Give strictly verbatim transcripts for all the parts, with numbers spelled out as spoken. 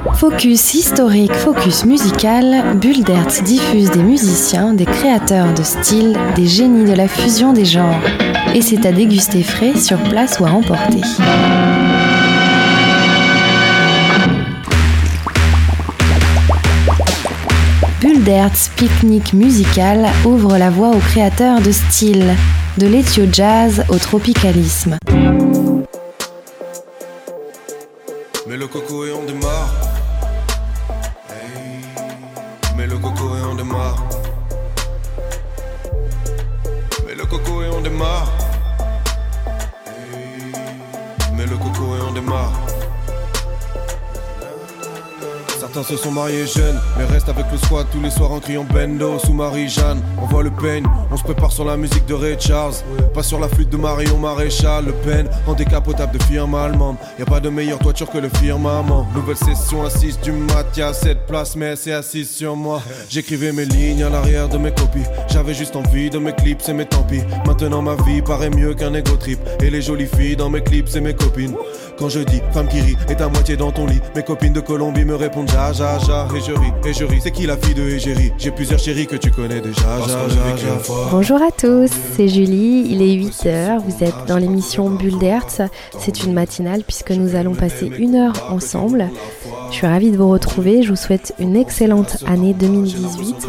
Focus historique, focus musical, Bulle d'Hertz diffuse des musiciens, des créateurs de style, des génies de la fusion des genres. Et c'est à déguster frais, sur place ou à emporter. Bulle d'Hertz, pique-nique musical, ouvre la voie aux créateurs de style, de l'éthio-jazz au tropicalisme. Mets le coco et on démarre. Hey. Mets le coco et on démarre. Mets le coco et on démarre. Hey. Mets le coco et on démarre. Certains se sont mariés jeunes, mais restent avec le squad tous les soirs en criant Bendo sous Marie-Jeanne. On voit le peigne, on se prépare sur la musique de Ray Charles. Pas sur la flûte de Marion Maréchal. Le Pen en décapotable de firme allemande. Y'a pas de meilleure toiture que le firmament. Nouvelle session à six du mat, y'a sept places mais c'est assise sur moi. J'écrivais mes lignes à l'arrière de mes copies. J'avais juste envie de mes clips, c'est mes tant pis. Maintenant ma vie paraît mieux qu'un ego trip. Et les jolies filles dans mes clips, c'est mes copines. Quand je dis femme qui rit, est à moitié dans ton lit. Mes copines de Colombie me répondent ja ja ja. Et je ris, et je ris, c'est qui la fille de Égérie? J'ai plusieurs chéris que tu connais déjà ja ja ja. Bonjour à tous, c'est Julie, il est huit heures, vous êtes dans l'émission Bulle d'Hertz. C'est une matinale puisque nous allons passer une heure ensemble. Je suis ravie de vous retrouver, je vous souhaite une excellente année deux mille dix-huit.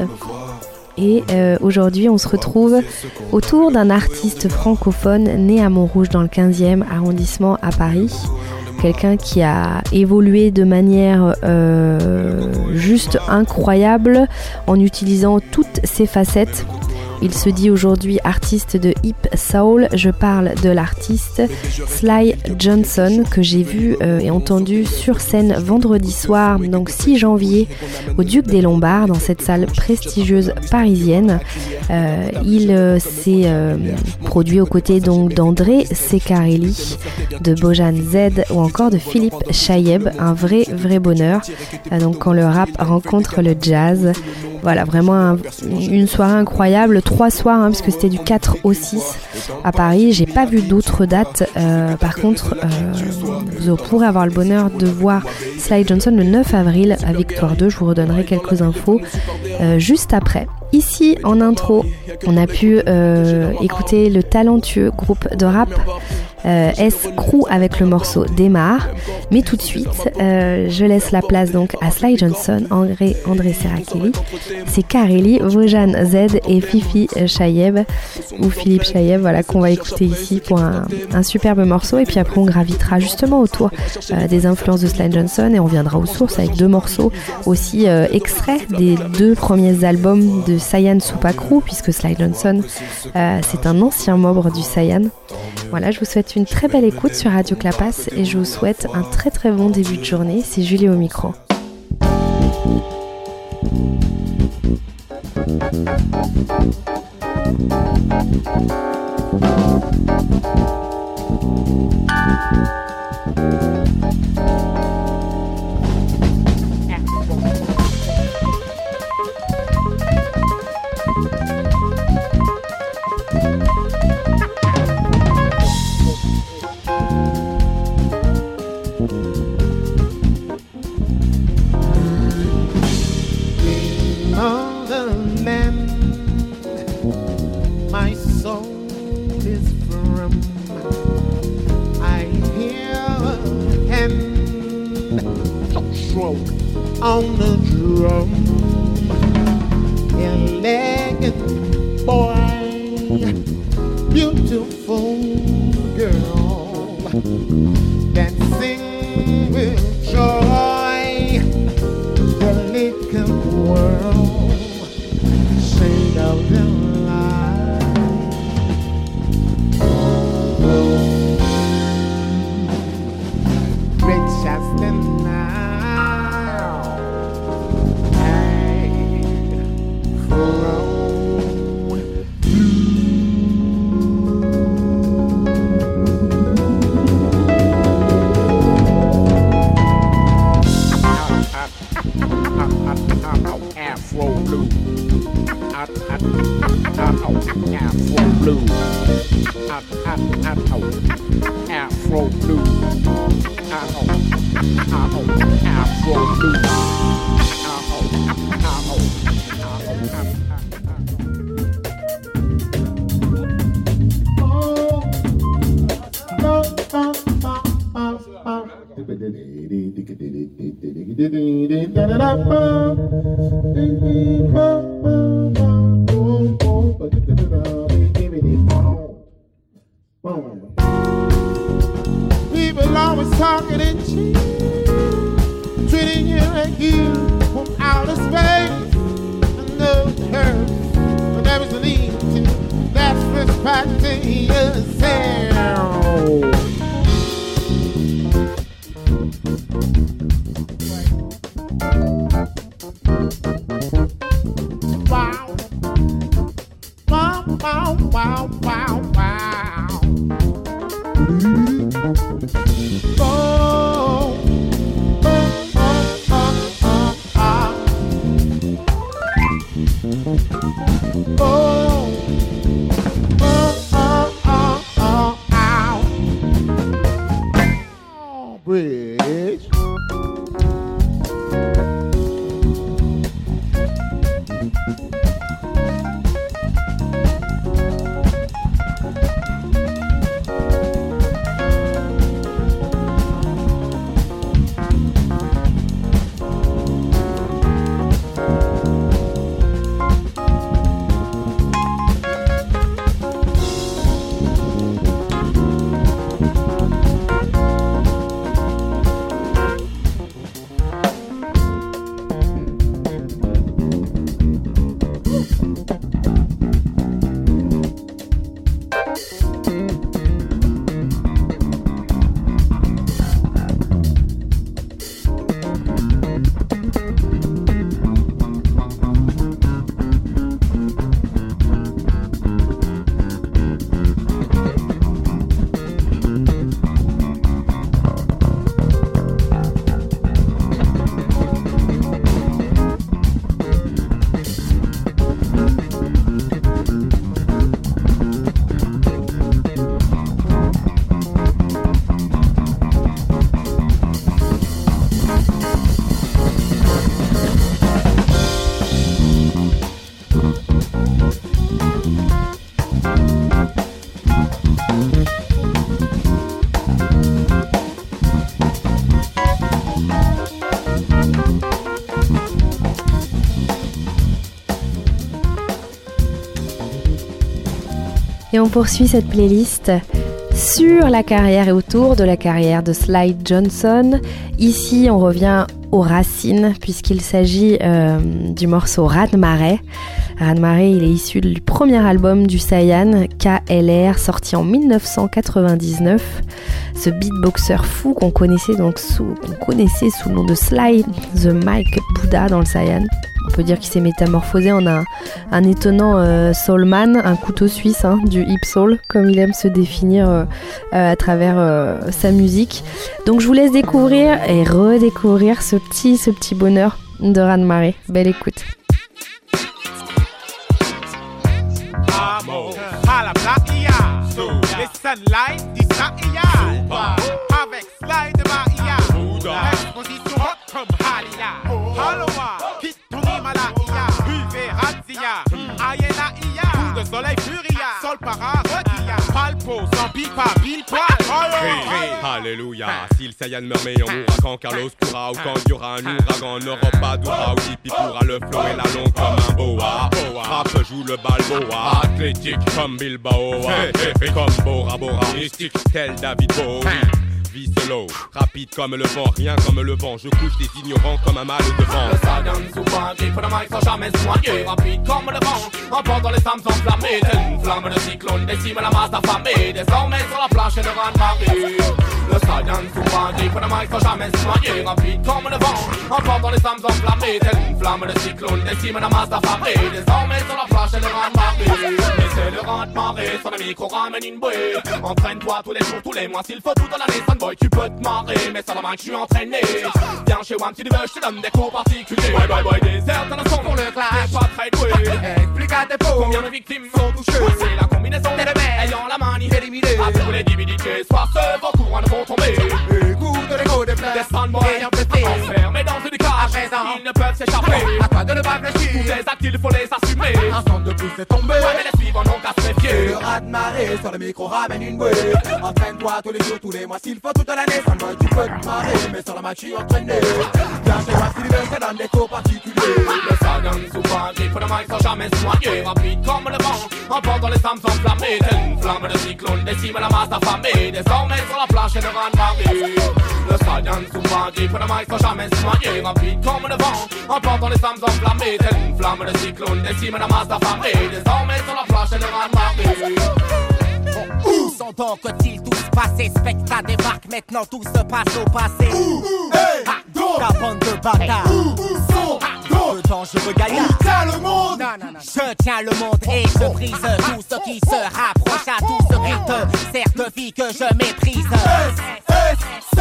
Et euh, aujourd'hui, on se retrouve autour d'un artiste francophone né à Montrouge dans le quinzième arrondissement à Paris. Quelqu'un qui a évolué de manière euh, juste incroyable en utilisant toutes ses facettes. Il se dit aujourd'hui artiste de hip soul. Je parle de l'artiste Sly Johnson que j'ai vu euh, et entendu sur scène vendredi soir, donc six janvier, au Duc des Lombards, dans cette salle prestigieuse parisienne. Euh, il euh, s'est euh, produit aux côtés donc d'André Ceccarelli, de Bojan Z ou encore de Philippe Chaïeb. Un vrai, vrai bonheur. Euh, donc quand le rap rencontre le jazz. Voilà, vraiment un, une soirée incroyable, trois soirs, hein, parce que c'était du quatre au six à Paris. J'ai pas vu d'autres dates. Euh, par contre, euh, vous pourrez avoir le bonheur de voir Sly Johnson le neuf avril à Victoire deux. Je vous redonnerai quelques infos euh, juste après. Ici, en intro, on a pu euh, écouter le talentueux groupe de rap euh, S-Crew avec le morceau Démarre. Mais tout de suite, euh, je laisse la place donc à Sly Johnson, André, André Ceccarelli, Ceccarelli, Bojan Z et Fifi Chaïeb ou Philippe Chaïeb, voilà, qu'on va écouter ici pour un, un superbe morceau. Et puis après, on gravitera justement autour euh, des influences de Sly Johnson et on viendra aux sources avec deux morceaux aussi euh, extraits des deux premiers albums de Saiyan Supakru, puisque Sly Johnson, euh, c'est un ancien membre du Saiyan. Voilà, je vous souhaite une très belle écoute sur Radio Clapas et je vous souhaite un très très bon début de journée. C'est Julie au micro. On the drum, elegant boy, beautiful girl, dancing with joy, delicate world, shade of the light. Rich as the night. Afro blue, Afro blue, Afro blue, Afro. Afro blues. People always talking in cheap, treating you like you from outer space. I know it hurts, but there is a need to. That's first part to yourself. Wow, wow, wow, wow, wow, wow. Oh, oh, oh, oh, oh, oh. Oh, oh, oh, oh, oh, ow. Oh, bridge. Et on poursuit cette playlist sur la carrière et autour de la carrière de Sly Johnson. Ici, on revient aux racines puisqu'il s'agit euh, du morceau Raz-de-Marée. Raz-de-Marée, il est issu du premier album du Saiyan, K L R, sorti en dix-neuf cent quatre-vingt-dix-neuf. Ce beatboxer fou qu'on connaissait donc sous, qu'on connaissait sous le nom de Sly the Mike Buddha dans le Saiyan. On peut dire qu'il s'est métamorphosé en un, un étonnant euh, soulman, un couteau suisse hein, du hip soul, comme il aime se définir euh, euh, à travers euh, sa musique. Donc je vous laisse découvrir et redécouvrir ce petit, ce petit bonheur de Raz-de-Marée. Belle écoute. Soleil furia, sol para requilla, palpo, sans pipa, pile poil. Alléluia, si le Saiyan meurt mais on mourra quand Carlos courra ou quand il y aura un ouragan, on n'aura pas d'aura ou Hippie pourra le flow et la longue comme un boa. Frappe joue le balboa, athlétique comme Bilbao, comme Bora Bora, mystique tel David Bowie. Vie solo, rapide comme le vent, rien comme le vent. Je couche des ignorants comme un mal de vent. Le Saiyan souvent qui pour le mic sans jamais se noyer. Rapide comme le vent, emportant les âmes enflammées. Telle une flamme de cyclone décime la masse affamée. Désormais sur la planche de Raz-de-Marée. Le Saiyan souvent qui pour le mic sans jamais se noyer. Rapide comme le vent, emportant les âmes enflammées. Telle une flamme de cyclone décime la masse affamée. Désormais sur la planche de Raz-de-Marée. Mais c'est le Raz-de-Marée, son ami micro ramène une bouée. Entraîne-toi tous les jours, tous les mois, s'il faut toute l'année. Boy, tu peux te marrer, mais ça la main que je suis entraîné. Viens chez Wam, si tu veux, je te donne des cours particuliers. Boy, boy, boy, désert dans le son pour le clash. T'es pas très doué. Explique à tes faux combien de victimes sont touchées. Voici la combinaison des rebelles ayant la manie éliminée. À tous les divinités, soir ce vos courants ne vont tomber. Écoute l'écho des fleurs. descendre moi et enfermés dans une cage. À présent, ils ne peuvent s'échapper. À toi de ne pas fléchir. Tous les actes, il faut les assumer. Un centre de plus est tombé. Ouais, mais les suivants n'ont qu'à se méfier. Le raz de marée sur le micro ramène une bouée. Entraîne-toi tous les jours, tous les mois, s'il faut toute l'année. Seulement tu peux te marrer, mais sur la match tu entraîné. Viens chez moi, Sylvain, ça donne des cours particuliers. Le Sagan souvent grippe le mic sans jamais se noyer. Rapide comme le vent, emportant les flammes enflammées. Telle une flamme de cyclone décime la masse affamée. Désormais sur la planche et le rang de marée. Le Sagan souvent grippe le mic sans jamais se noyer. Rapide comme le vent, emportant les flammes enflammées. Telle une flamme de cyclone décime la masse affamée. Désormais sur la planche et le rang de marée. Où sont donc ils tous passés? Spectre débarque, maintenant tout se passe au passé. Où est donc ta bande de bâtards? Où sont donc le dangereux gaillard? Où tient le monde? Non, non, non. Je tiens le monde et je brise tout ce qui se rapproche à tout ce qui te sert de vie que je méprise. S, S, C.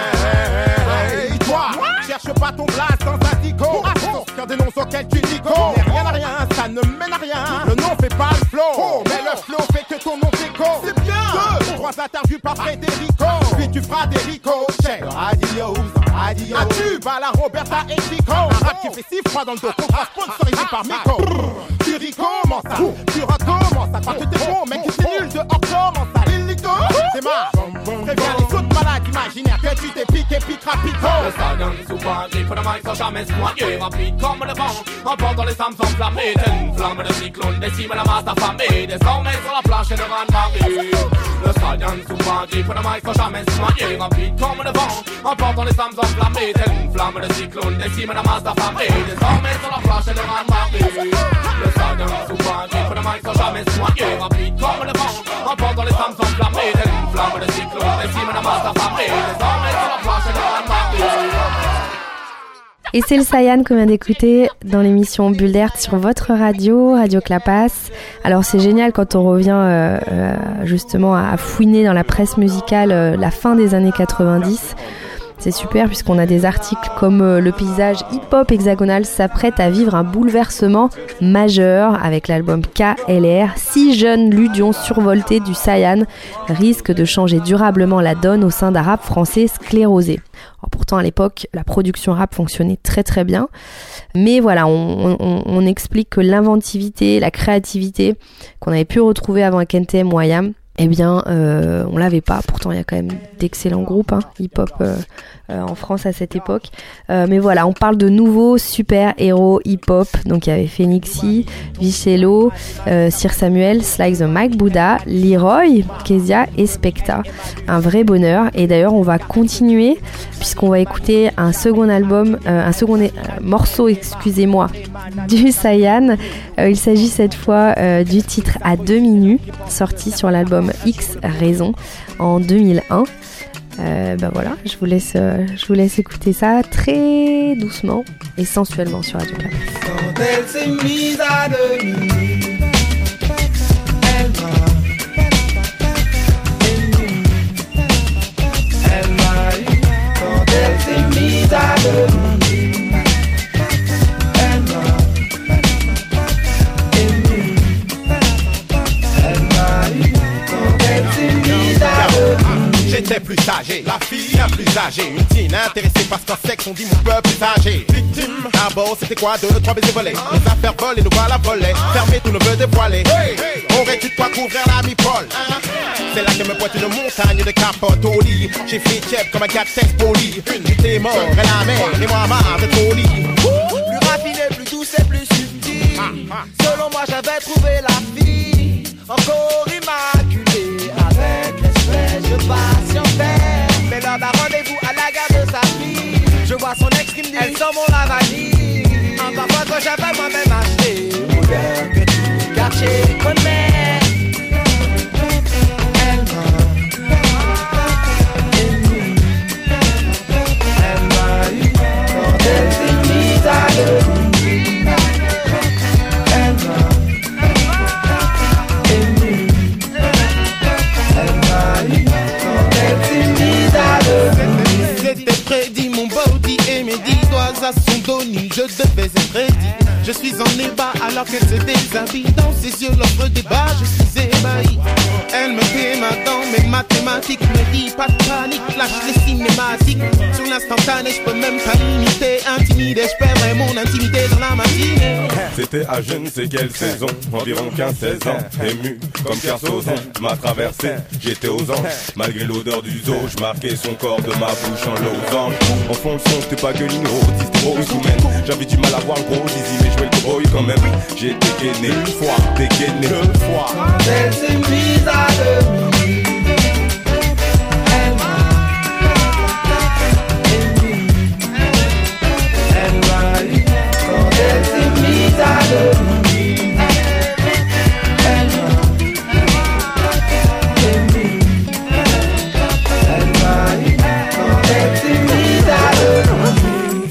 Hey, toi, cherche pas ton place dans un dico. Qu'un des noms auxquels tu dis go. Rien à rien, ça ne mène à rien. Le nom fait pas le flow, mais le flow fait que ton nom déco. C'est bien. Deux, trois interviews par Frédérico. Puis tu feras des ricochets. Radio, radio. Un tube à la Roberta et Chico. Un rap qui fait si froid dans le dos. Contrat sponsorisé par Miko. Tu recommences ça, tu recommences ça. Parce que t'es bon, mec, c'est nul dehors, comment ça? Illico, démarre. Préviens les autres malades imaginaires que tu t'es piqué, pique rapido. Le Sagan souvent grippe le mic sans jamais se noyer. Rapide comme le vent, emportant les flammes enflammées. Telle une flamme de cyclone décime la masse affamée. Désormais sur la planche et le rang de marée. Le Sagan souvent grippe le mic sans jamais se noyer. Rapide comme le vent, emportant les flammes enflammées. Telle une flamme de cyclone décime la masse affamée. Désormais sur la planche et le rang de marée. Le Sagan souvent grippe le mic sans jamais se noyer. Rapide comme le vent, emportant les flammes enflammées. Telle une flamme de cyclone décime la masse affamée. Désormais sur la planche et le rang de marée. Et c'est le Sayan qu'on vient d'écouter dans l'émission Bulle d'Hertz sur votre radio, Radio Clapas. Alors c'est génial quand on revient euh, euh, justement à fouiner dans la presse musicale euh, la fin des années quatre-vingt-dix. C'est super puisqu'on a des articles comme euh, le paysage hip-hop hexagonal s'apprête à vivre un bouleversement majeur avec l'album K L R. Six jeunes ludions survoltés du Sayan risquent de changer durablement la donne au sein d'un rap français sclérosé. Alors pourtant à l'époque, la production rap fonctionnait très très bien. Mais voilà, on, on, on explique que l'inventivité, la créativité qu'on avait pu retrouver avant K N T M ou I A M, eh bien, euh, on l'avait pas. Pourtant, il y a quand même d'excellents groupes hein, hip-hop euh, euh, en France à cette époque. Euh, mais voilà, on parle de nouveaux super-héros hip-hop. Donc, il y avait Phoenixy, Vichello, euh, Sir Samuel, Sly the Mike Buddha, Leroy, Kezia et Specta. Un vrai bonheur. Et d'ailleurs, on va continuer puisqu'on va écouter un second album, euh, un second euh, morceau, excusez-moi, du Sayan. Euh, il s'agit cette fois euh, du titre À demi nu, sorti sur l'album X Raison en deux mille un. Euh, ben voilà, je vous laisse, euh, je vous laisse écouter ça très doucement et sensuellement sur Radio Clapas. Quand elle s'est mise à demi, elle m'a, elle m'a eu. Quand elle s'est mise à demi, elle m'a ému, elle m'a eu. Quand elle s'est mise à demi. J'étais plus âgé, la fille la plus âgée. Une teen intéressée parce qu'en sexe on dit mon peuple est âgé. Victime, d'abord c'était quoi? Deux, trois baisers volés. Les affaires volent et nous voilà volés. Fermé, tout ne veut dévoiler. Aurais-tu de quoi couvrir la mi-pole? C'est là que me pointe une montagne de capote au lit. J'ai fait chef comme un gars de sexe poli. Une t'es mort, et la mer, et moi marre de trop lit. Plus raffiné, plus douce et plus subtil. Selon moi j'avais trouvé la fille encore immaculée, avec l'espèce de passion faite. Mais l'homme a rendez-vous à la gare de sa fille. Je vois son ex qui me dit, elle sent mon lavani. Un parfois que j'avais moi-même acheté, odeur que tout le quartier connaît. Elle m'a ému, elle m'a eu. Quand elle s'est mise à demi, elle m'a ému, elle m'a eu. Quand elle s'est mise à demi. C'était prédit, mon body et mes dix doigts à son dos nu. Je devais être ready. Je Je suis en ébat alors qu'elle se déshabille. Dans ses yeux l'ombre débat, je suis ébahi. Elle me déma dans mes mathématiques. Me dit pas de panique, lâche les cinématiques. Sur l'instantané, je peux même pas limiter. Intimidé, je perdrai mon intimité dans la matinée. C'était à je ne sais quelle saison, environ quinze seize ans. Ému comme Kersozon m'a traversé, j'étais aux anges. Malgré l'odeur du zoo, je marquais son corps de ma bouche en losange. En fond le son, c'était pas que l'igno, c'était trop humaine. J'avais du mal à voir le gros zizi, mais jouais le cowboy quand même. J'ai dégainé une fois, dégainé deux fois. Elle s'est mise à demi. Elle m'a ému. Elle m'a eu. Quand elle s'est mise à demi. Elle m'a ému. Elle m'a eu. Quand elle s'est mise à demi.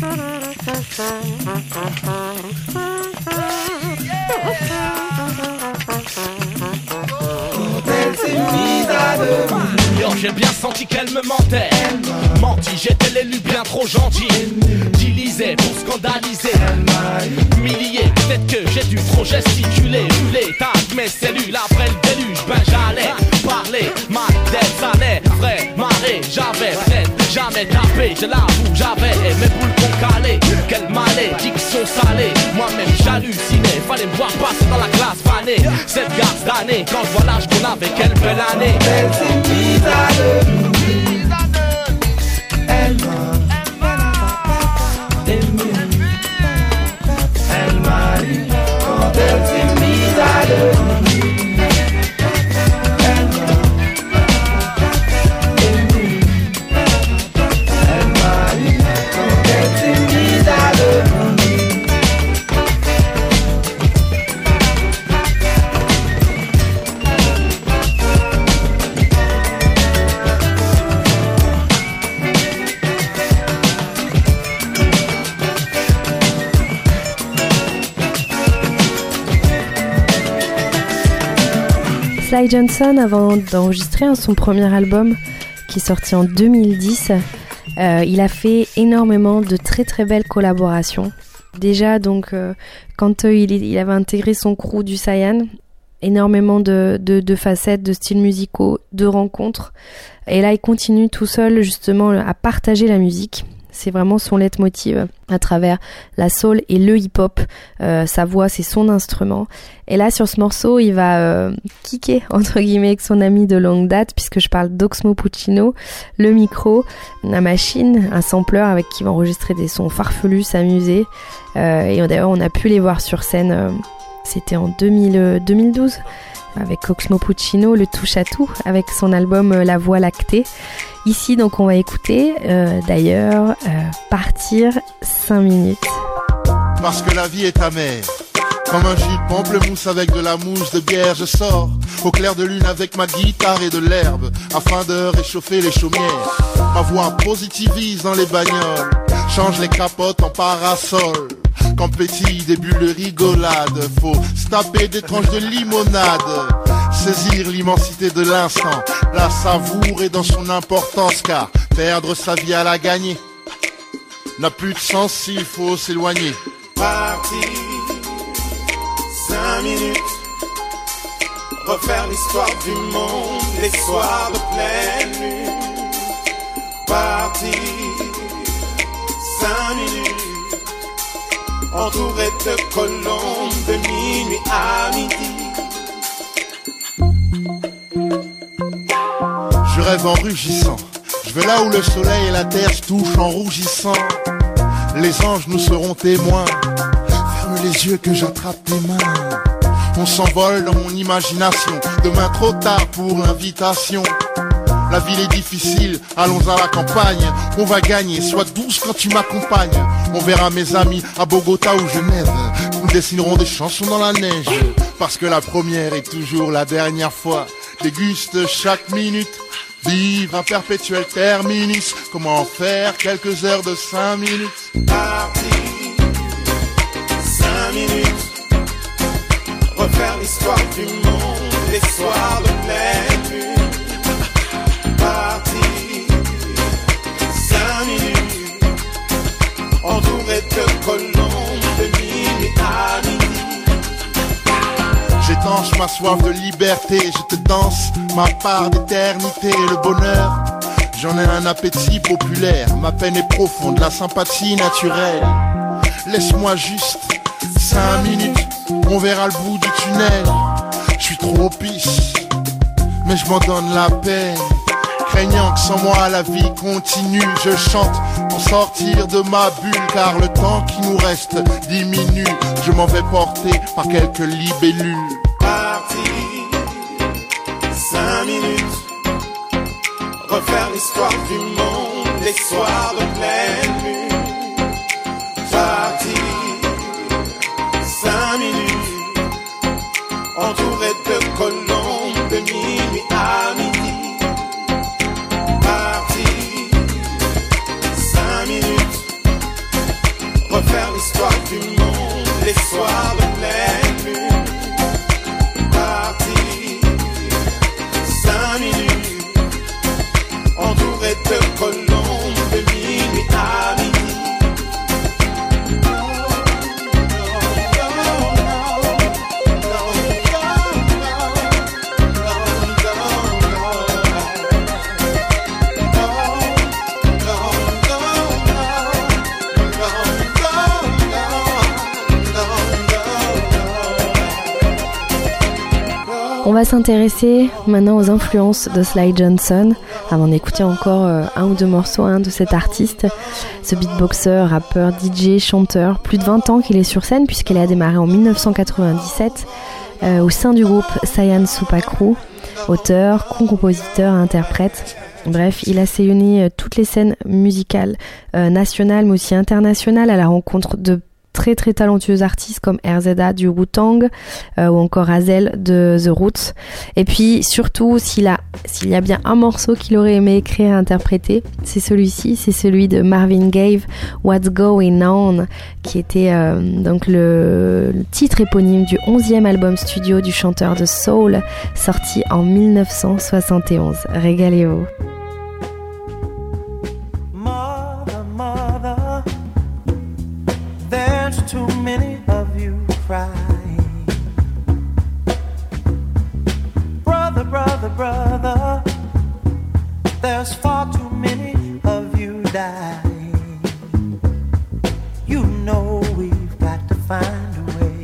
Yo, j'ai bien senti qu'elle me mentait. Menti, j'étais l'élu bien trop gentil. J'lisais pour scandaliser. Milliers, peut-être que j'ai dû trop gesticuler. Hurler, tac, mes cellules après le déluge. Ben j'allais parler, mal des années. Vrai, marée, j'avais peut-être jamais tapé. Je l'avoue, j'avais mes boules qu'on calait. Quelle malédiction salée. Moi-même j'hallucinais. Fallait me voir passer dans la classe fanée. Cette garce d'année, quand je vois l'âge qu'on avait, quelle belle année. Elle s'est mise à demi. Elle m'a ému. Elle m'a eu. Quand elle s'est mise à demi. Elle m'a ému. Elle m'a eu. Quand elle s'est mise à demi. Sly Johnson, avant d'enregistrer hein, son premier album qui est sorti en deux mille dix, euh, il a fait énormément de très très belles collaborations. Déjà donc euh, quand euh, il, il avait intégré son crew du Cyan, énormément de, de, de facettes, de styles musicaux, de rencontres. Et là il continue tout seul justement à partager la musique. C'est vraiment son leitmotiv à travers la soul et le hip-hop. Euh, sa voix, c'est son instrument. Et là, sur ce morceau, il va euh, kicker, entre guillemets, avec son ami de longue date, puisque je parle d'Oxmo Puccino, le micro, la machine, un sampler avec qui il va enregistrer des sons farfelus, s'amuser. Euh, et d'ailleurs, on a pu les voir sur scène, euh, c'était en deux mille douze, avec Oxmo Puccino, le touche-à-tout, avec son album euh, La Voie lactée. Ici, donc, on va écouter, euh, d'ailleurs, euh, Partir cinq minutes. Parce que la vie est amère. Comme un jus de pamplemousse avec de la mousse de bière, je sors au clair de lune avec ma guitare et de l'herbe, afin de réchauffer les chaumières. Ma voix positivise dans les bagnoles, change les capotes en parasol. Quand pétille des bulles de rigolade, faut se taper des tranches de limonade. Saisir l'immensité de l'instant, la savourer dans son importance, car perdre sa vie à la gagner n'a plus de sens s'il faut s'éloigner. Partir cinq minutes, refaire l'histoire du monde, les soirs de pleine lune. Partir cinq minutes, entouré de colombes de minuit à midi. Je rêve en rugissant, je vais là où le soleil et la terre se touchent en rougissant. Les anges nous seront témoins, ferme les yeux que j'attrape tes mains. On s'envole dans mon imagination, demain trop tard pour l'invitation. La ville est difficile, allons à la campagne. On va gagner, sois douce quand tu m'accompagnes. On verra mes amis à Bogota ou Genève. Nous dessinerons des chansons dans la neige. Parce que la première est toujours la dernière fois. Déguste chaque minute, vivre un perpétuel terminus. Comment faire quelques heures de cinq minutes? Partir cinq minutes, refaire l'histoire du monde, les soirs de pleine lune. Partir cinq minutes, entouré de colombes de minuit à t'étanche ma soif de liberté. Je te danse ma part d'éternité. Le bonheur, j'en ai un appétit populaire. Ma peine est profonde, la sympathie naturelle. Laisse-moi juste cinq minutes, on verra le bout du tunnel. Je suis trop pisse, mais je m'en donne la peine. Craignant que sans moi la vie continue. Je chante pour sortir de ma bulle, car le temps qui nous reste diminue. Je m'en vais porter par quelques libellules. Parti, cinq minutes, refaire l'histoire du monde, les soirs de pleine lune. Parti, cinq minutes, entouré de colombes de minuit à midi. Refaire l'histoire du monde, les soirs de pleine lune. Parti, cinq minutes, entouré de colombes de minuit à midi. On va s'intéresser maintenant aux influences de Sly Johnson avant d'écouter encore euh, un ou deux morceaux hein, de cet artiste, ce beatboxer, rappeur, D J, chanteur. Plus de vingt ans qu'il est sur scène puisqu'il a démarré en dix-neuf cent quatre-vingt-dix-sept euh, au sein du groupe Saiyan Super Crew, auteur, compositeur, interprète. Bref, il a sillonné euh, toutes les scènes musicales euh, nationales mais aussi internationales à la rencontre de très très talentueux artistes comme R Z A du Wu-Tang euh, ou encore Hazel de The Roots. Et puis surtout, s'il a, s'il y a bien un morceau qu'il aurait aimé écrire et interpréter, c'est celui-ci, c'est celui de Marvin Gaye, What's Going On, qui était euh, donc le, le titre éponyme du onzième album studio du chanteur de soul, sorti en dix-neuf cent soixante et onze. Régalez-vous. Too many of you crying. Brother, brother, brother, there's far too many of you dying. You know we've got to find a way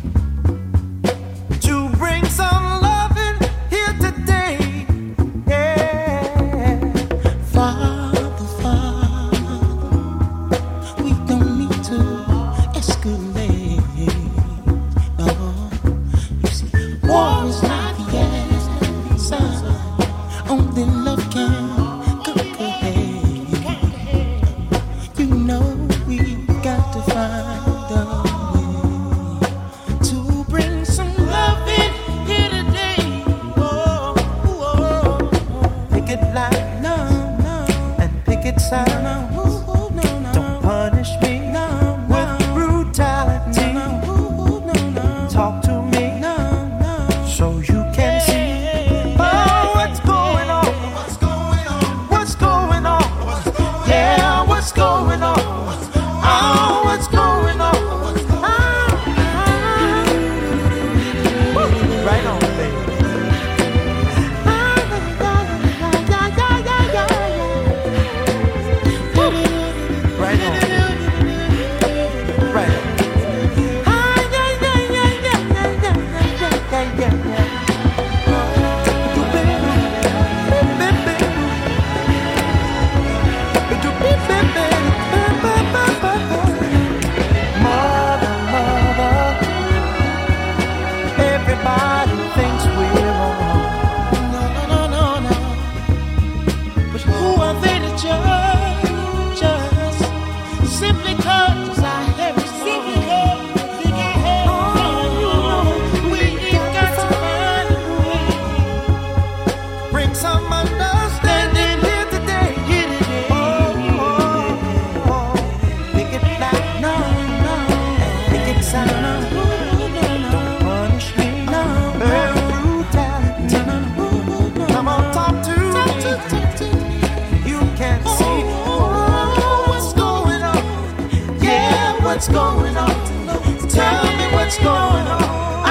to bring some loving here today. Yeah, Father, Father, we don't need to escalate. No, you see, war is not the answer. Only love can conquer hate. You know we got to find a way to bring some love in here today. Oh, oh, oh. Pick it like no, no, and pick it sound. No, no, no. Don't punish me. No, with brutality. No, no, no, no. Talk to me. No, no. So you can see. Oh, what's going on? What's going on? What's going on? Yeah, what's going on? Oh, what's going on? Ah, ah. Woo. Right on, baby. Ah, yeah, yeah, yeah, yeah, yeah. Woo. Right on. Right on. Ah, yeah, yeah, yeah, yeah, yeah, yeah, yeah, yeah, yeah. Mother, mother, everybody thinks we're wrong. No, no, no, no. But who are they to judge us? Simply 'cause I have simply 'cause think I have. Oh, we got to find a way. Bring some understanding here today. Here today. Oh, oh, oh. Pick it like no, no. Pick it sound. No, don't punish me. No, brutality. Come on, talk to me. You can see. Oh, what's going on? Yeah, what's going on? Tell me what's going on. I'll tell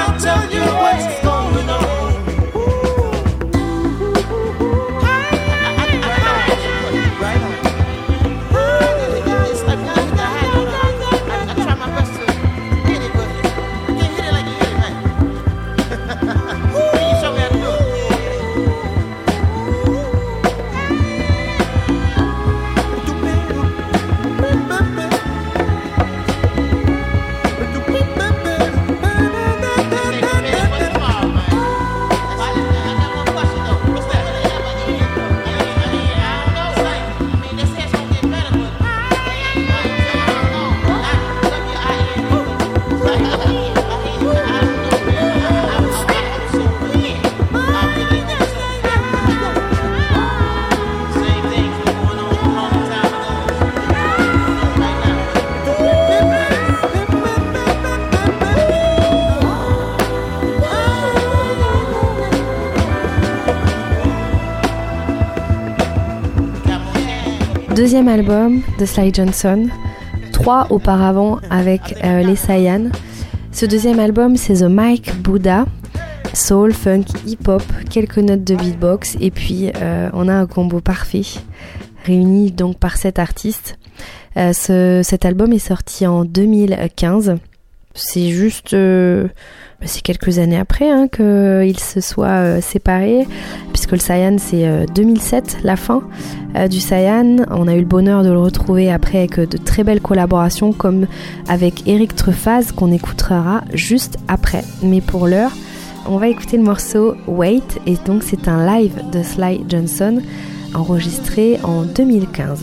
Deuxième album de Sly Johnson, trois auparavant avec euh, les Saiyans. Ce deuxième album, c'est The Mike Buddha, soul, funk, hip-hop, quelques notes de beatbox, et puis euh, on a un combo parfait, réuni donc par sept artistes. Euh, ce, cet album est sorti en deux mille quinze. C'est juste... Euh, c'est quelques années après hein, qu'ils se soient euh, séparés, puisque le Saiyan c'est euh, deux mille sept, la fin euh, du Saiyan. On a eu le bonheur de le retrouver après avec de très belles collaborations comme avec Eric Truffaz qu'on écoutera juste après. Mais pour l'heure, on va écouter le morceau Wait, et donc c'est un live de Sly Johnson enregistré en deux mille quinze.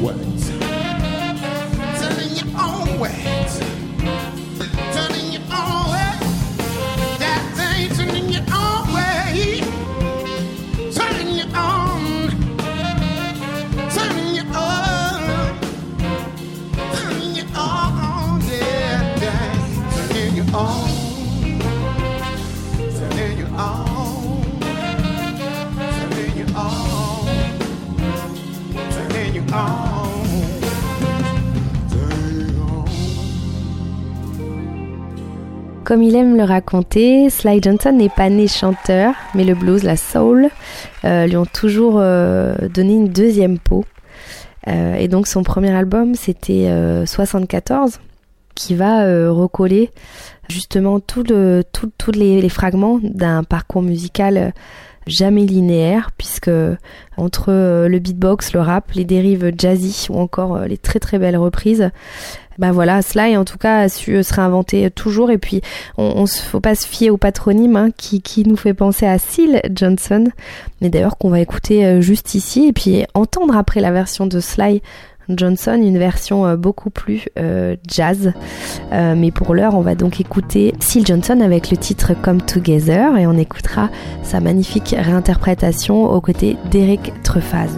ways. Turning your own ways. Turning your own way. That thing turning your own way. Turning your own. Turning your own. Turning your own. Yeah, yeah. Turning your own. Turning your own. Turning your own. Turning your own. Comme il aime le raconter, Sly Johnson n'est pas né chanteur, mais le blues, la soul, euh, lui ont toujours euh, donné une deuxième peau. Euh, et donc son premier album, c'était euh, soixante-quatorze, qui va euh, recoller justement tous le, tout, tout les, les fragments d'un parcours musical euh, jamais linéaire, puisque entre euh, le beatbox, le rap, les dérives jazzy ou encore euh, les très très belles reprises, ben voilà, Sly en tout cas a su se réinventer toujours. Et puis on, on faut pas se fier au patronyme hein, qui, qui nous fait penser à Seal Johnson, mais d'ailleurs qu'on va écouter euh, juste ici et puis entendre après la version de Sly Johnson, une version euh, beaucoup plus euh, jazz. Euh, mais pour l'heure, on va donc écouter Seal Johnson avec le titre Come Together et on écoutera sa magnifique réinterprétation aux côtés d'Eric Truffaz.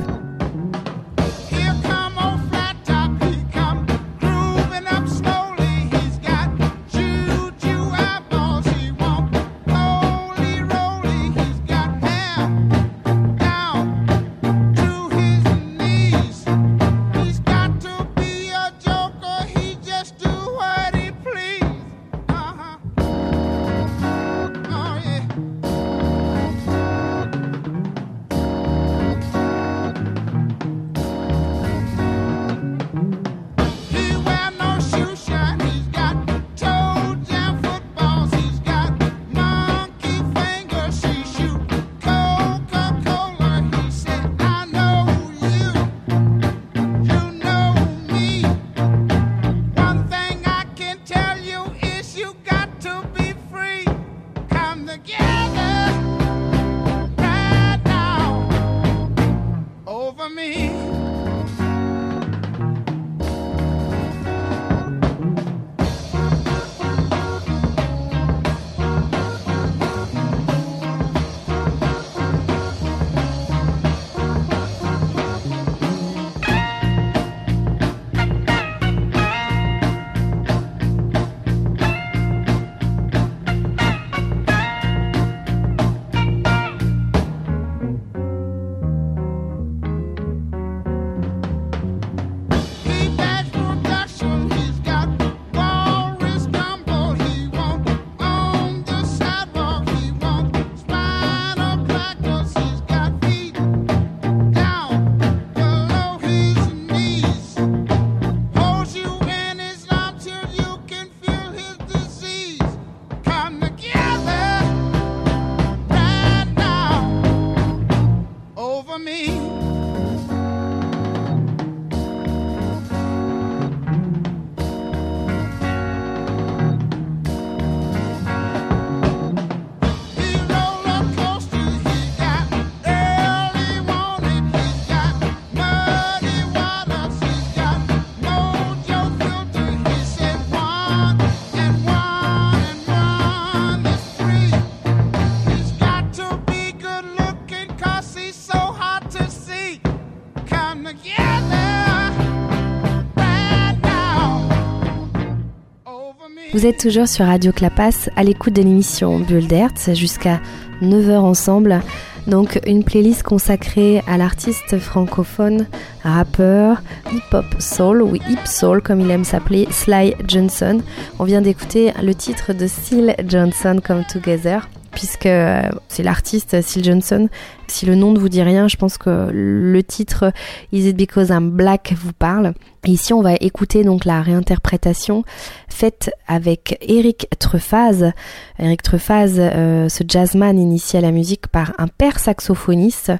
Vous êtes toujours sur Radio Clapas à l'écoute de l'émission Bulle d'Hertz jusqu'à neuf heures ensemble. Donc une playlist consacrée à l'artiste francophone, rappeur, hip-hop soul ou hip soul comme il aime s'appeler, Sly Johnson. On vient d'écouter le titre de Seal Johnson, Come Together, puisque c'est l'artiste Seal Johnson. Si le nom ne vous dit rien, je pense que le titre Is It Because I'm Black vous parle. Et ici, on va écouter donc la réinterprétation faite avec Eric Truffaz. Eric Truffaz, euh, ce jazzman initié à la musique par un père saxophoniste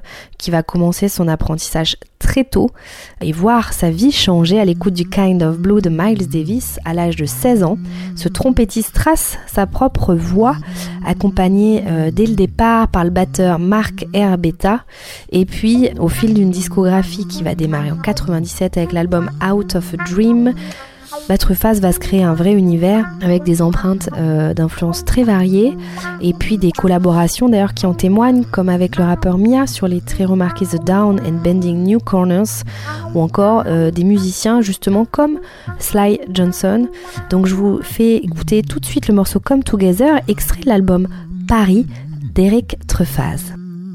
qui va commencer son apprentissage très tôt et voir sa vie changer à l'écoute du Kind of Blue de Miles Davis à l'âge de seize ans. Ce trompettiste trace sa propre voix, accompagné euh, dès le départ par le batteur Mark Herbetta. Et puis, au fil d'une discographie qui va démarrer en quatre-vingt-dix-sept avec l'album Out of a Dream, Batteface va se créer un vrai univers avec des empreintes euh, d'influences très variées et puis des collaborations d'ailleurs qui en témoignent, comme avec le rappeur Mia sur les très remarqués The Down and Bending New Corners, ou encore euh, des musiciens justement comme Sly Johnson. Donc je vous fais écouter tout de suite le morceau Come Together, extrait de l'album Paris d'Eric Truffaz.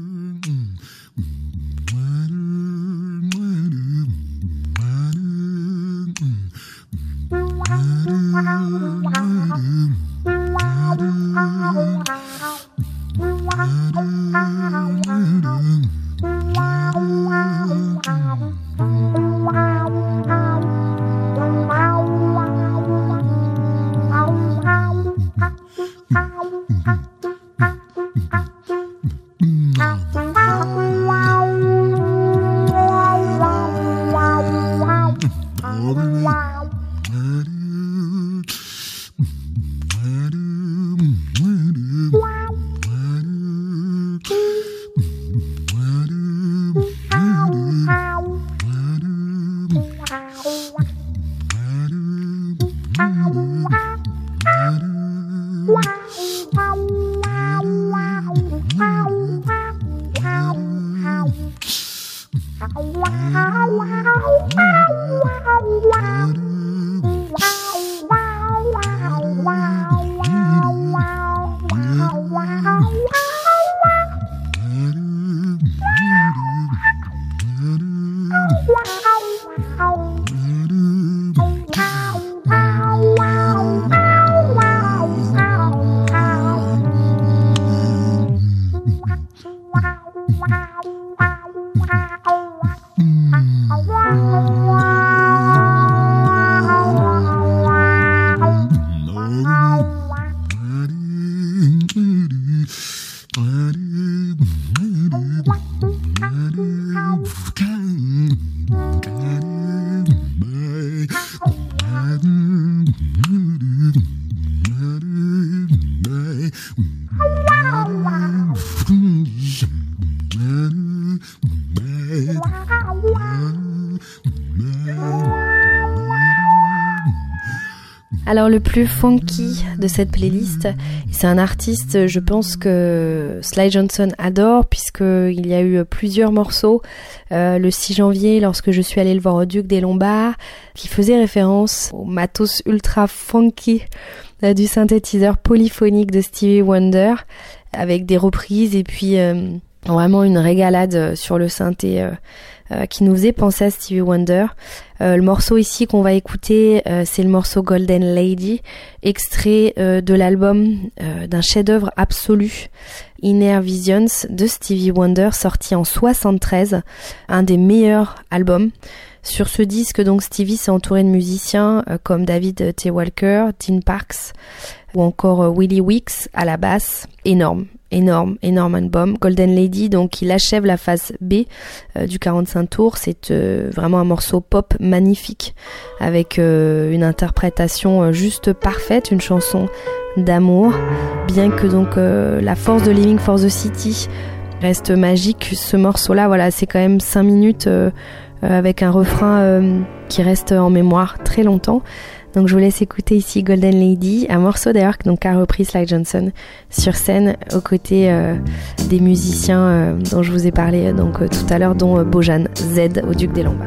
Alors le plus funky de cette playlist, c'est un artiste, je pense que Sly Johnson adore, puisqu'il y a eu plusieurs morceaux euh, le six janvier lorsque je suis allée le voir au Duc des Lombards, qui faisait référence au matos ultra funky euh, du synthétiseur polyphonique de Stevie Wonder, avec des reprises et puis euh, vraiment une régalade sur le synthé euh, euh, qui nous faisait penser à Stevie Wonder. Euh, le morceau ici qu'on va écouter, euh, c'est le morceau Golden Lady, extrait euh, de l'album euh, d'un chef-d'œuvre absolu, Inner Visions de Stevie Wonder, sorti en soixante-treize, un des meilleurs albums. Sur ce disque, donc, Stevie s'est entouré de musiciens euh, comme David T. Walker, Tim Parks ou encore euh, Willie Weeks à la basse. Énorme, énorme, énorme album. Golden Lady, donc, il achève la phase B euh, du quarante-cinq tours. C'est euh, vraiment un morceau pop magnifique avec euh, une interprétation euh, juste parfaite, une chanson d'amour. Bien que donc euh, la force de Living for the City reste magique, ce morceau-là, voilà, c'est quand même cinq minutes euh, euh, avec un refrain euh, qui reste en mémoire très longtemps. Donc je vous laisse écouter ici Golden Lady, un morceau d'ailleurs donc qu'a repris Sly Johnson sur scène aux côtés euh, des musiciens euh, dont je vous ai parlé donc euh, tout à l'heure, dont euh, Bojan Z au Duc des Lombards.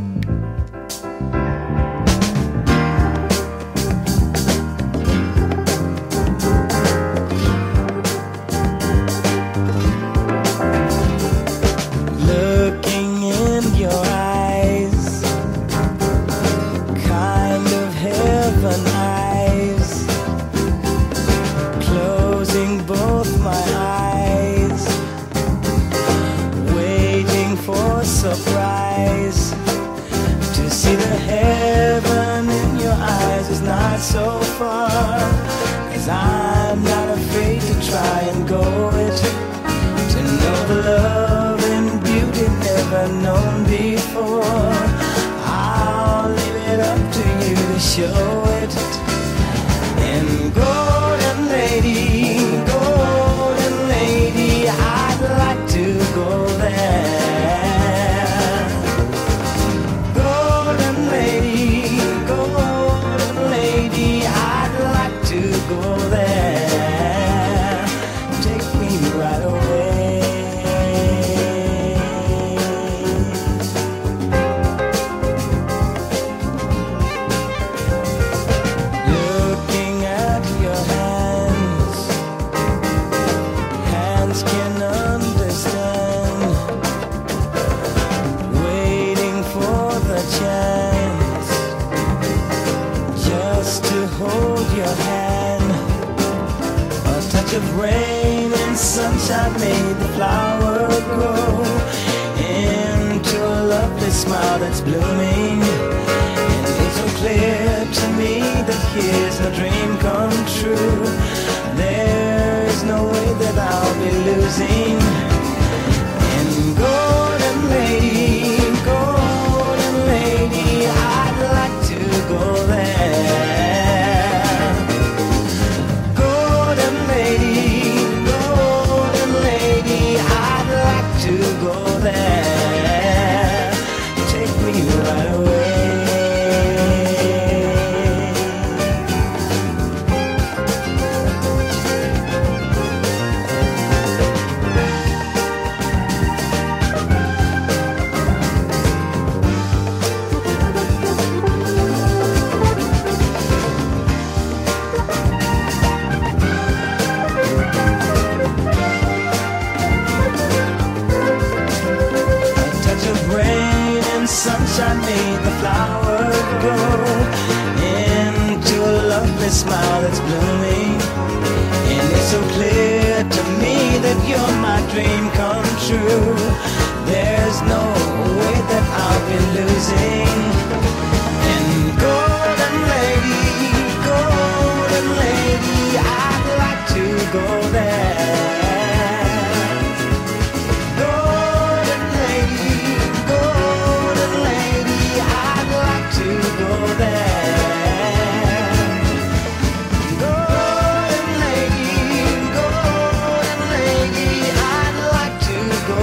So far, 'cause I'm not afraid to try and go it, to know the love and beauty show it. And golden lady, golden lady, I'd like to go there. Golden lady, golden lady, I'd like to go there. Take me right away. Looking at your hands, hands can understand. Waiting for the chance just to hold your hand. A touch of rain and sunshine made the flower grow into a lovely smile that's blooming. And it's so clear to me that here's no dream come true. There's no way that I'll be losing. And golden lady, golden lady, I'd like to go there. Golden lady, golden lady, I'd like to go there. Take me right away. A touch of rain and sunshine made the flower grow into a lovely smile that's blooming. And it's so clear to me that you're my dream come true. There's no way that I'll be losing. And golden lady, golden lady, I'd like to go there. Golden lady, golden lady, I'd like to go there. Golden lady, golden lady, I'd like to go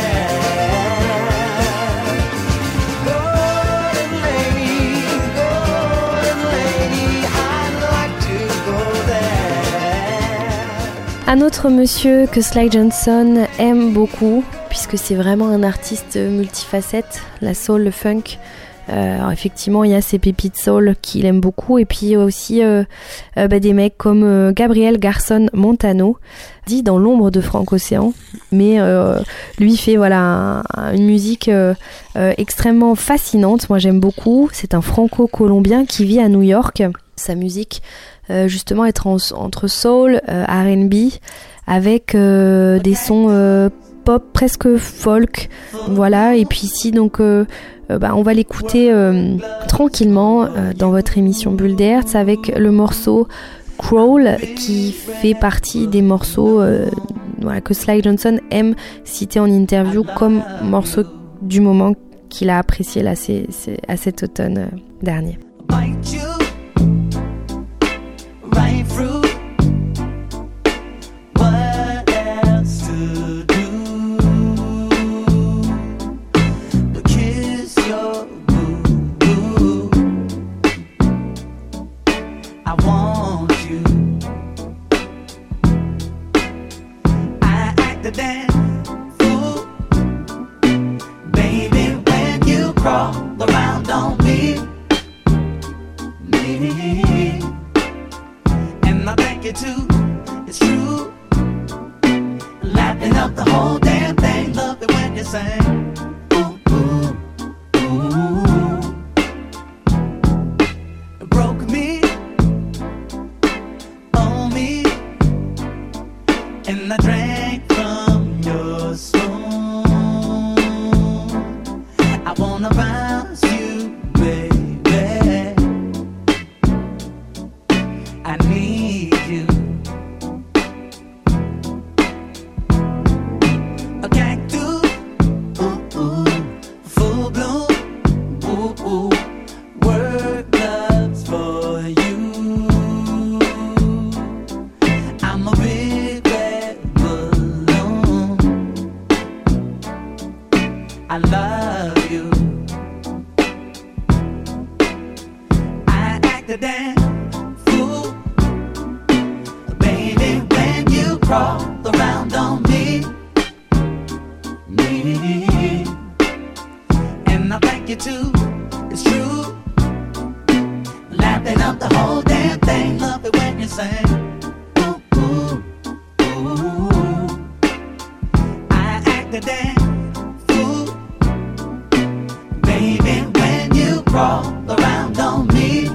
there. Golden lady, golden lady, I'd like to go there. Un autre monsieur que Sly Johnson aime beaucoup, puisque c'est vraiment un artiste multifacette, la soul, le funk. Euh, alors effectivement, il y a ces pépites soul qu'il aime beaucoup, et puis aussi euh, euh, bah, des mecs comme euh, Gabriel Garson Montano, dit dans l'ombre de Frank Ocean, mais euh, lui fait voilà un, un, une musique euh, euh, extrêmement fascinante. Moi j'aime beaucoup. C'est un franco-colombien qui vit à New York. Sa musique euh, justement être en, entre soul, euh, R and B, avec euh, des sons euh, pop presque folk, voilà. Et puis ici donc euh, euh, bah, on va l'écouter euh, tranquillement euh, dans votre émission Bulle d'Hertz avec le morceau Crawl, qui fait partie des morceaux euh, voilà, que Sly Johnson aime citer en interview comme morceau du moment qu'il a apprécié là, c'est, c'est à cet automne euh, dernier. Right through. What else to do but kiss your boo-boo? I want you. I act a damn fool, baby, when you crawl around on me. Me. I thank you too, it's true. Lapping up the whole damn thing. Love it when you sing. Ooh, ooh, ooh. It broke me, on me, and I drank from your spoon. I wanna rouse you, baby. act a damn fool, baby, when you crawl around on me, me, and I thank you too, it's true, laughing up the whole damn thing, love it when you sing, ooh, ooh, ooh, I act a damn fool, baby, when you crawl around on me,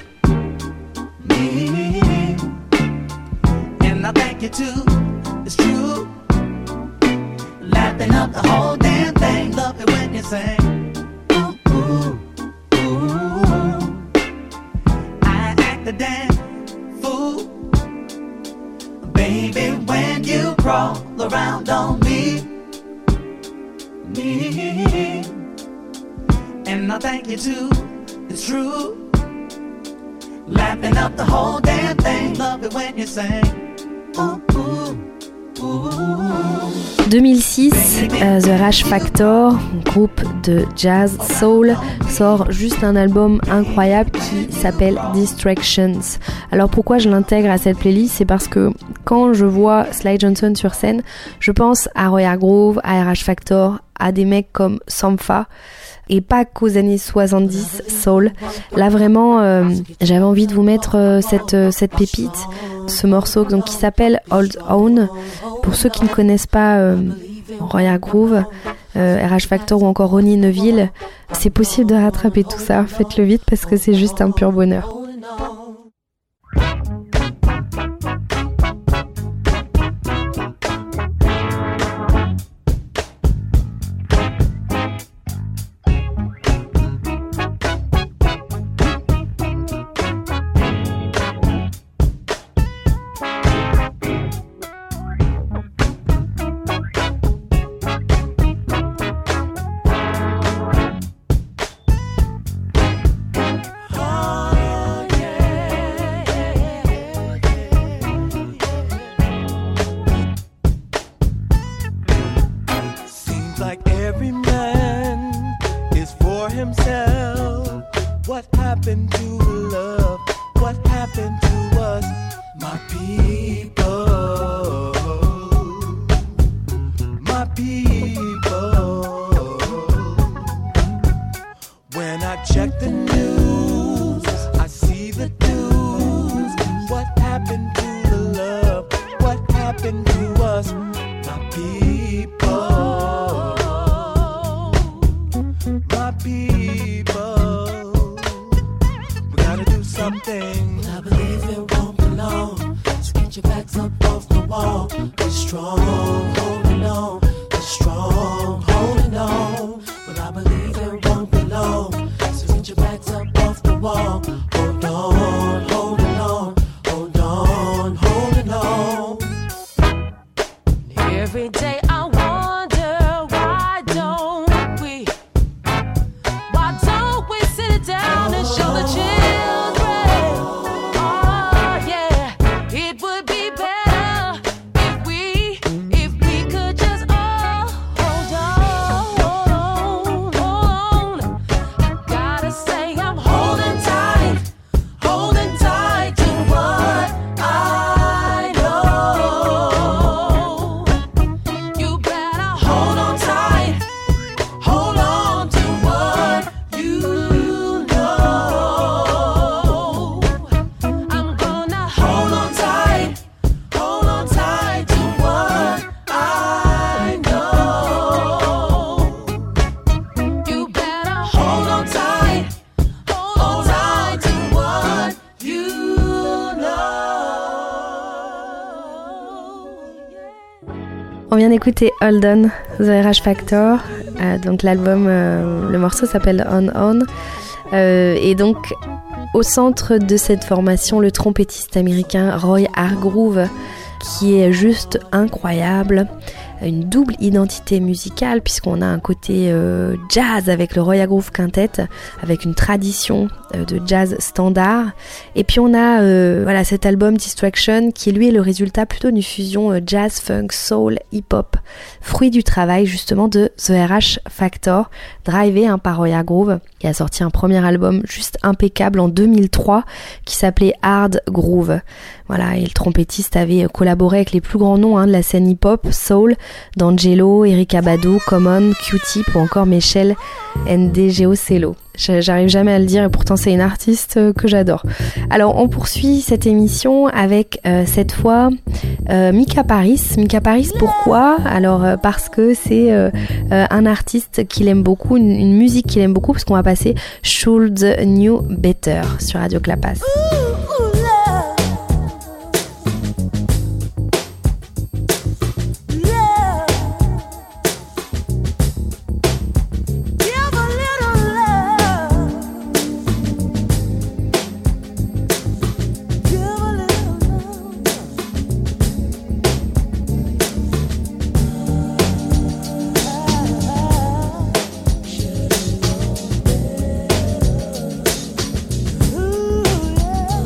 me, and I thank you too, it's true, laughing up the whole damn thing, love it when you sing, ooh, ooh, ooh, I act a damn fool, baby, when you crawl around on me, me, and I thank you too, it's true, laughing up the whole damn thing, love it when you sing, ooh, ooh, ooh. deux mille six, uh, The Rage Factor, groupe de jazz soul, sort juste un album incroyable qui s'appelle Distractions. Alors pourquoi je l'intègre à cette playlist, c'est parce que quand je vois Sly Johnson sur scène, je pense à Roy Hargrove, à Rage Factor, à des mecs comme Sampha, et pas qu'aux années soixante-dix soul. Là vraiment, euh, j'avais envie de vous mettre euh, cette, euh, cette pépite, ce morceau donc, qui s'appelle Hold On. Pour ceux qui ne connaissent pas euh, Roy Hargrove, euh, Rage Factor ou encore Ronnie Neville, c'est possible de rattraper tout ça. Faites-le vite parce que c'est juste un pur bonheur. On vient d'écouter Hold On, The Rage Factor, euh, donc l'album, euh, le morceau s'appelle On On, euh, et donc au centre de cette formation, le trompettiste américain Roy Hargrove, qui est juste incroyable. une double identité musicale puisqu'on a un côté euh, jazz avec le Royal Groove Quintet, avec une tradition euh, de jazz standard. Et puis on a euh, voilà, cet album Distraction qui lui est le résultat plutôt d'une fusion euh, jazz, funk, soul, hip-hop, fruit du travail justement de The R H Factor, drivé hein, par Royal Groove, qui a sorti un premier album juste impeccable en deux mille trois qui s'appelait Hard Groove. Voilà, et le trompettiste avait collaboré avec les plus grands noms hein, de la scène hip-hop, soul, D'Angelo, Erykah Badu, Common, Q-Tip ou encore Michelle Ndegeocello. J'arrive jamais à le dire et pourtant c'est une artiste que j'adore. Alors on poursuit cette émission avec euh, cette fois euh, Mika Paris. Mika Paris, pourquoi ? Alors euh, parce que c'est euh, euh, un artiste qu'il aime beaucoup, une, une musique qu'il aime beaucoup, parce qu'on va passer Should Knew Better sur Radio Clapas. Ooh, yeah.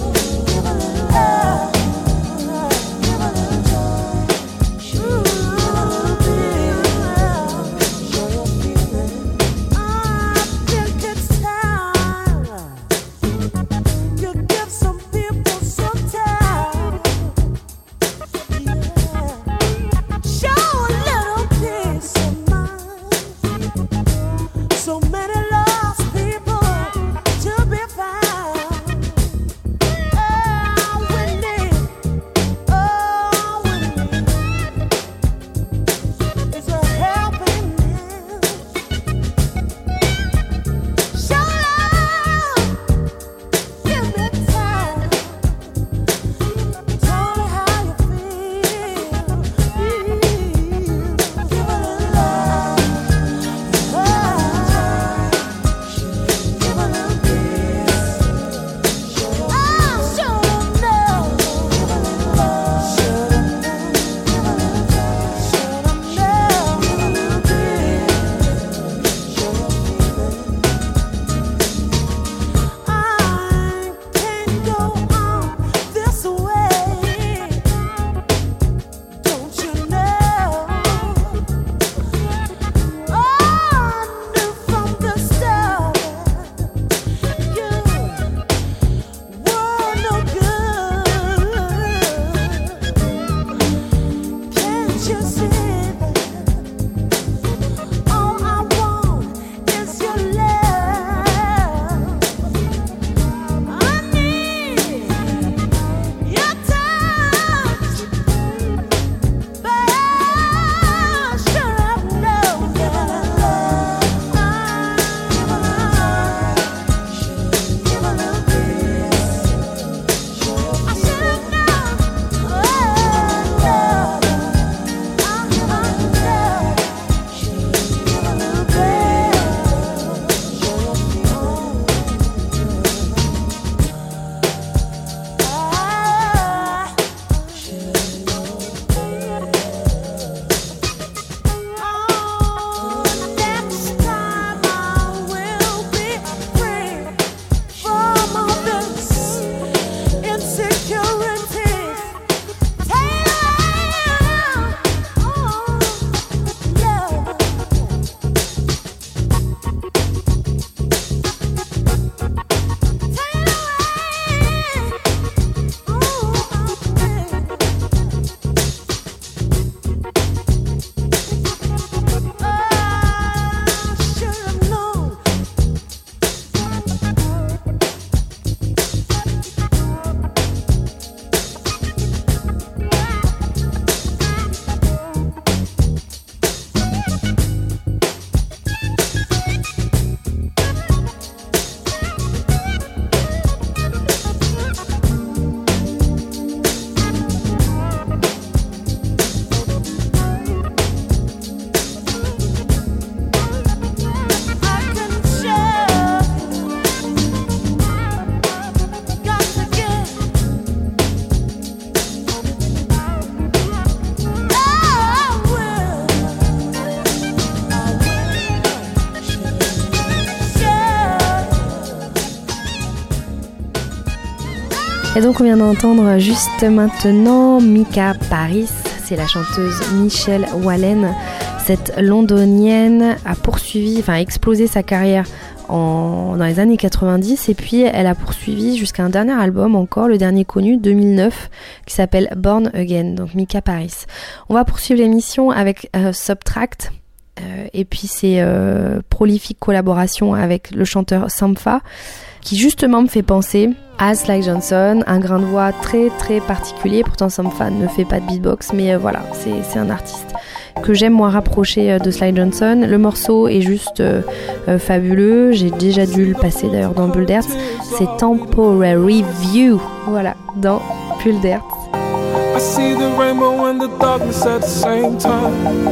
Et donc on vient d'entendre juste maintenant Mika Paris, c'est la chanteuse Michelle Wallen. Cette londonienne a poursuivi, enfin a explosé sa carrière en, dans les années quatre-vingt-dix et puis elle a poursuivi jusqu'à un dernier album encore, le dernier connu, deux mille neuf, qui s'appelle Born Again, donc Mika Paris. On va poursuivre l'émission avec euh, Subtract euh, et puis ses euh, prolifiques collaborations avec le chanteur Sampha, qui justement me fait penser à Sly Johnson, un grain de voix très très particulier. Pourtant Sampha ne fait pas de beatbox, mais euh, voilà, c'est, c'est un artiste que j'aime moi rapprocher euh, de Sly Johnson. Le morceau est juste euh, euh, fabuleux, j'ai déjà dû le passer d'ailleurs dans Bulle d'Hertz. C'est Temporary View, voilà, dans Bulle d'Hertz. I see the rainbow and the darkness at the same time.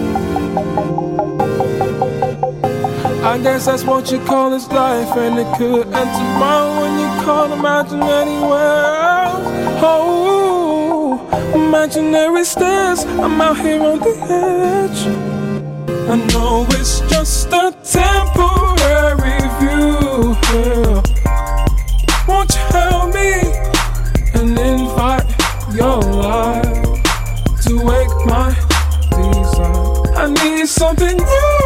I guess that's what you call this life, and it could end tomorrow when you can't imagine anywhere else. Oh, imaginary stairs, I'm out here on the edge. I know it's just a temporary view, yeah. Won't you help me and invite your light to wake my desire? I need something new.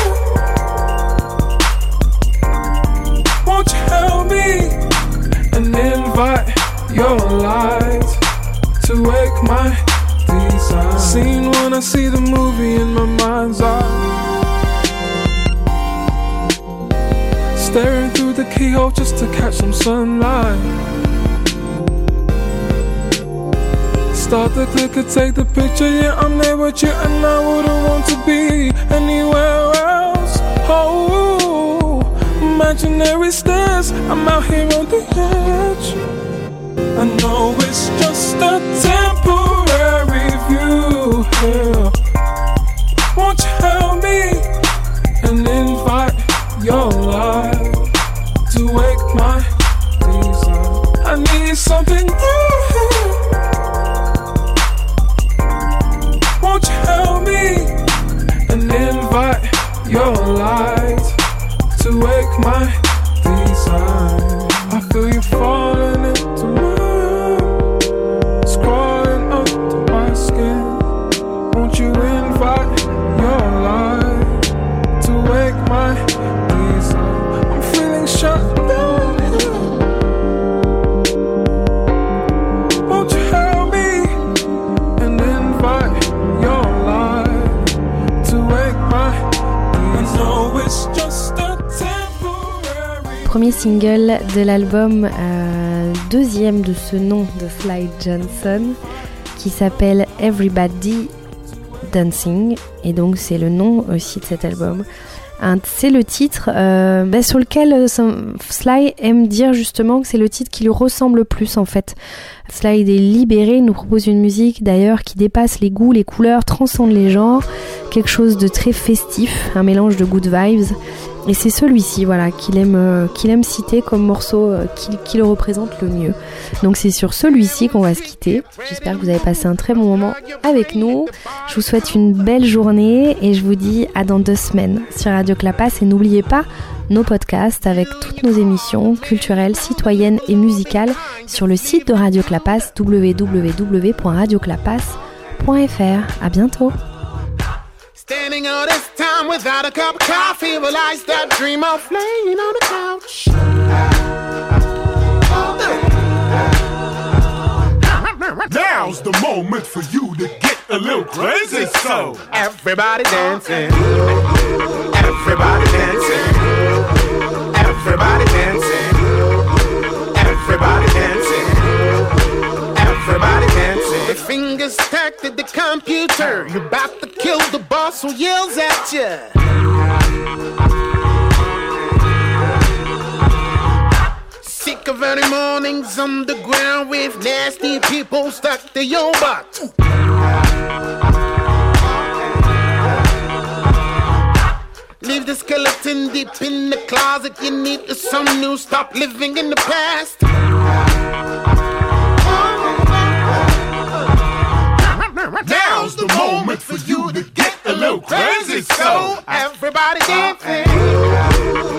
Won't you help me and invite your light to wake my desire? Scene when I see the movie in my mind's eye, staring through the keyhole just to catch some sunlight. Start the clicker, take the picture, yeah, I'm there with you, and I wouldn't want to be anywhere else. Oh, imaginary stairs, I'm out here on the edge. I know it's just a temporary view, yeah. Won't you help me and invite your light to wake my desire? I need something new. Won't you help me and invite your light to wake my desire? I feel you falling into mine, scrawling up to my skin. Won't you invite your light to wake my desire? I'm feeling shut down. Won't you help me and invite your light to wake my desire? I know it's just a temporary. Premier single de l'album, euh, deuxième de ce nom de Sly Johnson, qui s'appelle Everybody Dancing, et donc c'est le nom aussi de cet album. Un, c'est le titre euh, bah, sur lequel euh, Sly aime dire justement que c'est le titre qui lui ressemble le plus en fait. Sly est libéré, il nous propose une musique d'ailleurs qui dépasse les goûts, les couleurs, transcende les genres, quelque chose de très festif, un mélange de good vibes. Et c'est celui-ci, voilà, qu'il aime, euh, qu'il aime citer comme morceau euh, qui, qui le représente le mieux. Donc c'est sur celui-ci qu'on va se quitter. J'espère que vous avez passé un très bon moment avec nous. Je vous souhaite une belle journée et je vous dis à dans deux semaines sur Radio Clapas. Et n'oubliez pas nos podcasts avec toutes nos émissions culturelles, citoyennes et musicales sur le site de Radio Clapas, w w w point radio clapas point f r. À bientôt. Standing all this time without a cup of coffee, realize that dream of laying on the couch. Now's the moment for you to get a little crazy, so everybody dancing, everybody dancing, everybody dancing, everybody dancing, everybody dancing. With fingers stacked at the computer, you're about to kill the boss who yells at you. Sick of early mornings underground with nasty people stuck to your butt. Leave the skeleton deep in the closet. You need some new. Stop living in the past. now's the moment for you to get a little crazy, so everybody dancing.